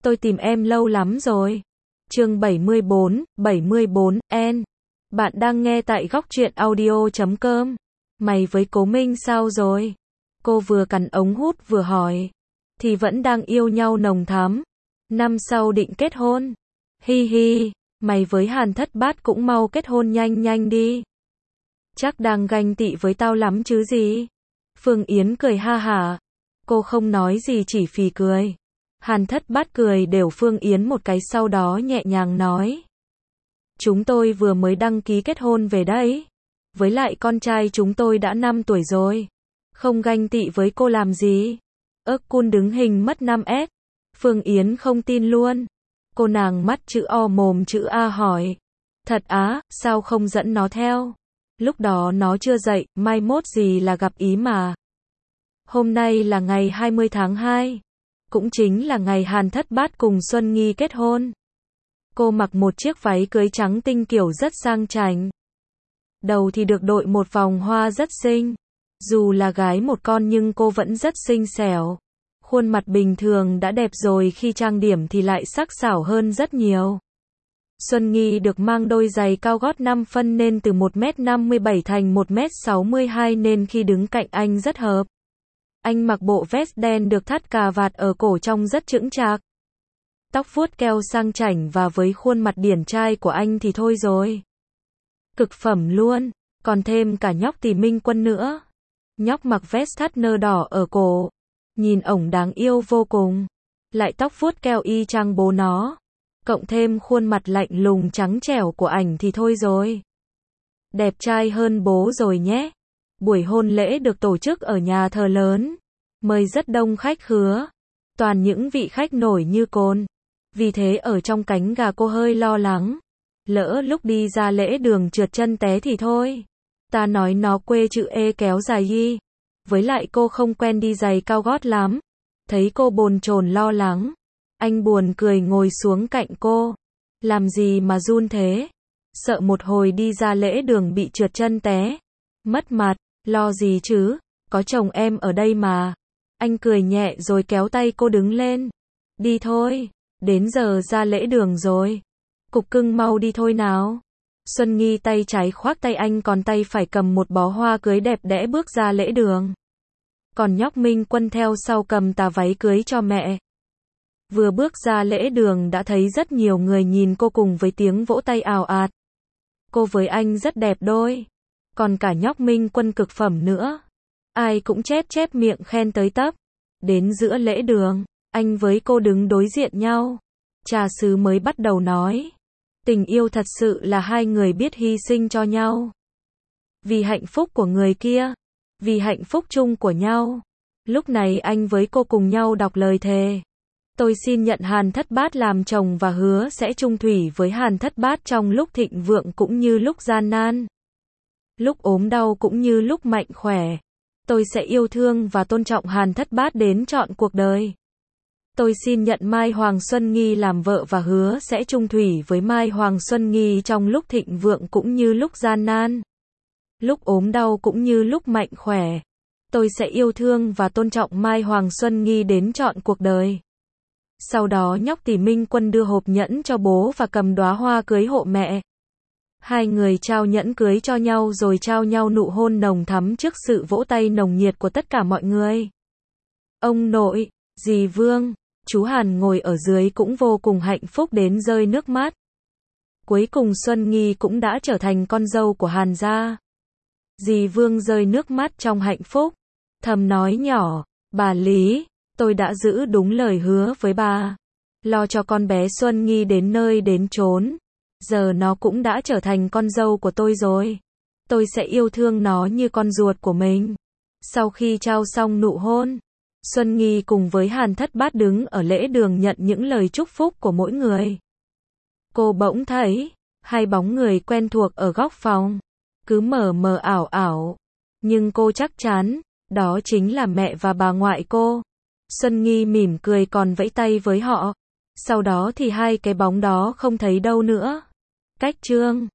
tôi tìm em lâu lắm rồi. Chương 74, N. Bạn đang nghe tại góc truyện audio.com. Mày với Cố Minh sao rồi? Cô vừa cắn ống hút vừa hỏi. Thì vẫn đang yêu nhau nồng thắm. Năm sau định kết hôn. Hi hi, mày với Hàn Thất Bát cũng mau kết hôn nhanh nhanh đi. Chắc đang ganh tị với tao lắm chứ gì? Phương Yến cười ha hả. Cô không nói gì chỉ phì cười. Hàn Thất Bát cười đều Phương Yến một cái sau đó nhẹ nhàng nói. Chúng tôi vừa mới đăng ký kết hôn về đấy. Với lại con trai chúng tôi đã 5 tuổi rồi. Không ganh tị với cô làm gì? Cun đứng hình mất 5S. Phương Yến không tin luôn. Cô nàng mắt chữ O mồm chữ A hỏi. Thật á, sao không dẫn nó theo? Lúc đó nó chưa dậy, mai mốt gì là gặp ý mà. Hôm nay là ngày 20 tháng 2. Cũng chính là ngày Hàn Thất Bát cùng Xuân Nghi kết hôn. Cô mặc một chiếc váy cưới trắng tinh kiểu rất sang chảnh. Đầu thì được đội một vòng hoa rất xinh. Dù là gái một con nhưng cô vẫn rất xinh xẻo. Khuôn mặt bình thường đã đẹp rồi khi trang điểm thì lại sắc sảo hơn rất nhiều. Xuân Nghi được mang đôi giày cao gót 5 phân nên từ 1m57 thành 1m62 nên khi đứng cạnh anh rất hợp. Anh mặc bộ vest đen được thắt cà vạt ở cổ trông rất chững chạc. Tóc vuốt keo sang chảnh và với khuôn mặt điển trai của anh thì thôi rồi. Cực phẩm luôn, còn thêm cả nhóc Tỷ Minh Quân nữa. Nhóc mặc vest thắt nơ đỏ ở cổ. Nhìn ổng đáng yêu vô cùng. Lại tóc vuốt keo y chang bố nó. Cộng thêm khuôn mặt lạnh lùng trắng trẻo của ảnh thì thôi rồi. Đẹp trai hơn bố rồi nhé. Buổi hôn lễ được tổ chức ở nhà thờ lớn. Mời rất đông khách khứa. Toàn những vị khách nổi như cồn. Vì thế ở trong cánh gà cô hơi lo lắng. Lỡ lúc đi ra lễ đường trượt chân té thì thôi. Ta nói nó quê chữ E kéo dài y. Với lại cô không quen đi giày cao gót lắm. Thấy cô bồn chồn lo lắng. Anh buồn cười ngồi xuống cạnh cô. Làm gì mà run thế? Sợ một hồi đi ra lễ đường bị trượt chân té. Mất mặt, lo gì chứ? Có chồng em ở đây mà. Anh cười nhẹ rồi kéo tay cô đứng lên. Đi thôi, đến giờ ra lễ đường rồi. Cục cưng mau đi thôi nào. Xuân Nghi tay trái khoác tay anh còn tay phải cầm một bó hoa cưới đẹp đẽ bước ra lễ đường. Còn nhóc Minh Quân theo sau cầm tà váy cưới cho mẹ. Vừa bước ra lễ đường đã thấy rất nhiều người nhìn cô cùng với tiếng vỗ tay ào ạt. Cô với anh rất đẹp đôi. Còn cả nhóc Minh Quân cực phẩm nữa. Ai cũng chép miệng khen tới tấp. Đến giữa lễ đường, anh với cô đứng đối diện nhau. Trà sứ mới bắt đầu nói. Tình yêu thật sự là hai người biết hy sinh cho nhau. Vì hạnh phúc của người kia. Vì hạnh phúc chung của nhau. Lúc này anh với cô cùng nhau đọc lời thề. Tôi xin nhận Hàn Thất Bát làm chồng và hứa sẽ chung thủy với Hàn Thất Bát trong lúc thịnh vượng cũng như lúc gian nan. Lúc ốm đau cũng như lúc mạnh khỏe. Tôi sẽ yêu thương và tôn trọng Hàn Thất Bát đến trọn cuộc đời. Tôi xin nhận Mai Hoàng Xuân Nghi làm vợ và hứa sẽ chung thủy với Mai Hoàng Xuân Nghi trong lúc thịnh vượng cũng như lúc gian nan. Lúc ốm đau cũng như lúc mạnh khỏe. Tôi sẽ yêu thương và tôn trọng Mai Hoàng Xuân Nghi đến trọn cuộc đời. Sau đó nhóc Tỷ Minh Quân đưa hộp nhẫn cho bố và cầm đóa hoa cưới hộ mẹ. Hai người trao nhẫn cưới cho nhau rồi trao nhau nụ hôn nồng thắm trước sự vỗ tay nồng nhiệt của tất cả mọi người. Ông nội, dì Vương, chú Hàn ngồi ở dưới cũng vô cùng hạnh phúc đến rơi nước mắt. Cuối cùng Xuân Nghi cũng đã trở thành con dâu của Hàn gia. Dì Vương rơi nước mắt trong hạnh phúc. Thầm nói nhỏ, bà Lý, tôi đã giữ đúng lời hứa với bà. Lo cho con bé Xuân Nghi đến nơi đến chốn. Giờ nó cũng đã trở thành con dâu của tôi rồi. Tôi sẽ yêu thương nó như con ruột của mình. Sau khi trao xong nụ hôn, Xuân Nghi cùng với Hàn Thất Bát đứng ở lễ đường nhận những lời chúc phúc của mỗi người. Cô bỗng thấy hai bóng người quen thuộc ở góc phòng. Cứ mờ mờ ảo ảo. Nhưng cô chắc chắn, đó chính là mẹ và bà ngoại cô. Xuân Nghi mỉm cười còn vẫy tay với họ. Sau đó thì hai cái bóng đó không thấy đâu nữa. Cách chương